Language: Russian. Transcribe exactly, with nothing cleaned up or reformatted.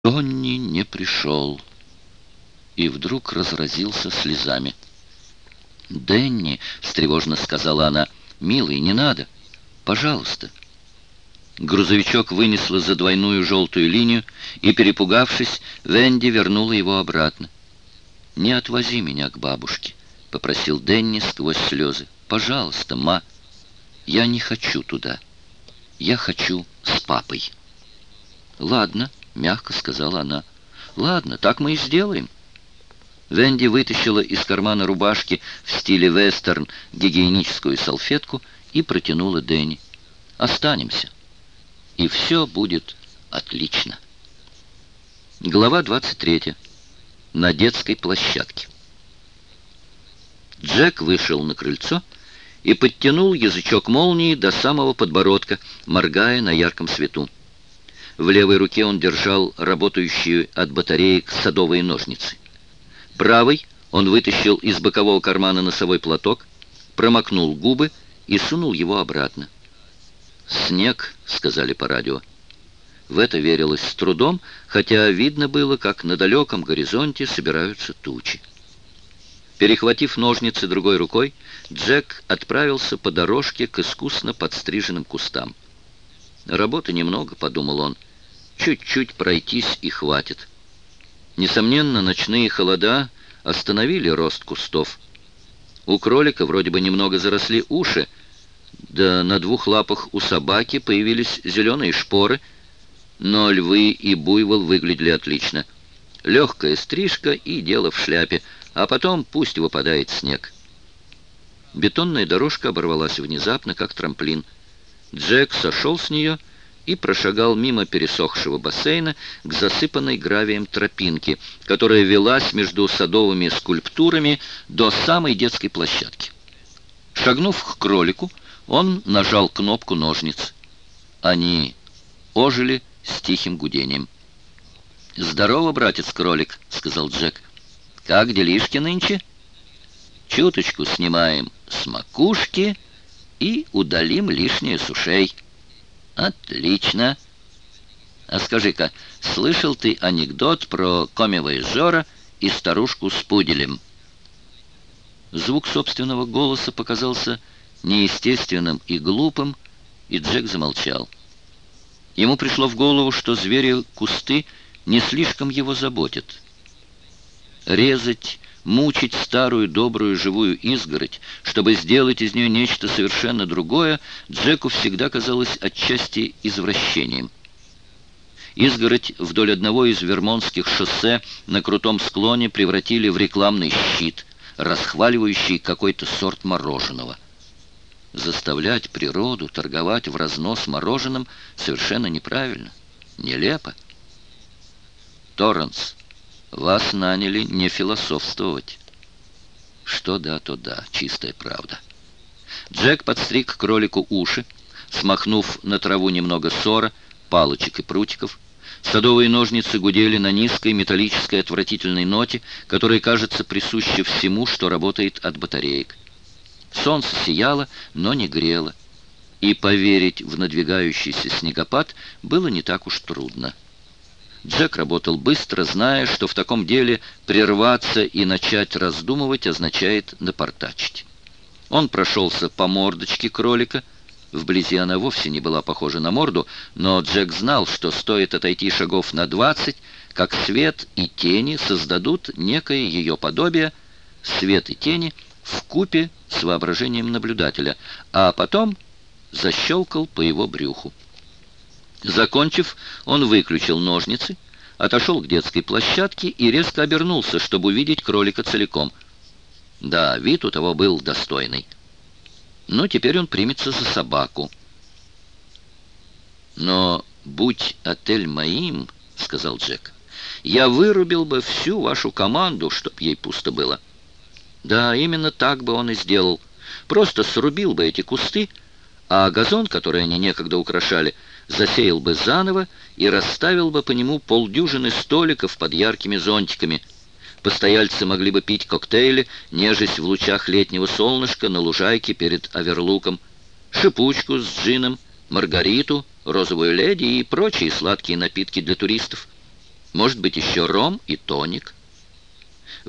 Тони не пришел и вдруг разразился слезами. «Денни», — встревоженно сказала она, — «милый, не надо, пожалуйста». Грузовичок вынесло за двойную желтую линию, и, перепугавшись, Венди вернула его обратно. «Не отвози меня к бабушке», — попросил Денни сквозь слезы. «Пожалуйста, ма, я не хочу туда. Я хочу с папой». «Ладно», — мягко сказала она. «Ладно, так мы и сделаем». Венди вытащила из кармана рубашки в стиле вестерн гигиеническую салфетку и протянула Денни. «Останемся, и все будет отлично». Глава двадцать третья. На детской площадке. Джек вышел на крыльцо и подтянул язычок молнии до самого подбородка, моргая на ярком свету. В левой руке он держал работающие от батареек садовые ножницы. Правой он вытащил из бокового кармана носовой платок, промокнул губы и сунул его обратно. «Снег», — сказали по радио. В это верилось с трудом, хотя видно было, как на далеком горизонте собираются тучи. Перехватив ножницы другой рукой, Джек отправился по дорожке к искусно подстриженным кустам. «Работы немного», — подумал он. «Чуть-чуть пройтись и хватит». Несомненно, ночные холода остановили рост кустов. У кролика вроде бы немного заросли уши, да на двух лапах у собаки появились зеленые шпоры, но львы и буйвол выглядели отлично. Легкая стрижка и дело в шляпе, а потом пусть выпадает снег. Бетонная дорожка оборвалась внезапно, как трамплин. Джек сошел с нее и прошагал мимо пересохшего бассейна к засыпанной гравием тропинке, которая велась между садовыми скульптурами до самой детской площадки. Шагнув к кролику, он нажал кнопку ножниц. Они ожили с тихим гудением. «Здорово, братец-кролик», — сказал Джек. «Как делишки нынче?» «Чуточку снимаем с макушки и удалим лишнее с ушей». «Отлично. А скажи-ка, слышал ты анекдот про комми-вояжера и старушку с пуделем?» Звук собственного голоса показался неестественным и глупым, и Джек замолчал. Ему пришло в голову, что звери-кусты не слишком его заботят. Резать, мучить старую добрую живую изгородь, чтобы сделать из нее нечто совершенно другое, Джеку всегда казалось отчасти извращением. Изгородь вдоль одного из вермонтских шоссе на крутом склоне превратили в рекламный щит, расхваливающий какой-то сорт мороженого. Заставлять природу торговать в разнос мороженым совершенно неправильно, нелепо. «Торренс, вас наняли не философствовать». Что да, то да, чистая правда. Джек подстриг кролику уши, смахнув на траву немного сора, палочек и прутиков. Садовые ножницы гудели на низкой металлической отвратительной ноте, которая, кажется, присуща всему, что работает от батареек. Солнце сияло, но не грело, и поверить в надвигающийся снегопад было не так уж трудно. Джек работал быстро, зная, что в таком деле прерваться и начать раздумывать означает напортачить. Он прошелся по мордочке кролика. Вблизи она вовсе не была похожа на морду, но Джек знал, что стоит отойти шагов на двадцать, как свет и тени создадут некое ее подобие, свет и тени вкупе с воображением наблюдателя, а потом защелкал по его брюху. Закончив, он выключил ножницы, отошел к детской площадке и резко обернулся, чтобы увидеть кролика целиком. Да, вид у того был достойный. Но теперь он примется за собаку. «Но будь отель моим, — сказал Джек, — я вырубил бы всю вашу команду, чтоб ей пусто было». Да, именно так бы он и сделал. Просто срубил бы эти кусты, а газон, который они некогда украшали, засеял бы заново и расставил бы по нему полдюжины столиков под яркими зонтиками. Постояльцы могли бы пить коктейли, нежесть в лучах летнего солнышка на лужайке перед Оверлуком, шипучку с джином, маргариту, розовую леди и прочие сладкие напитки для туристов. Может быть, еще ром и тоник.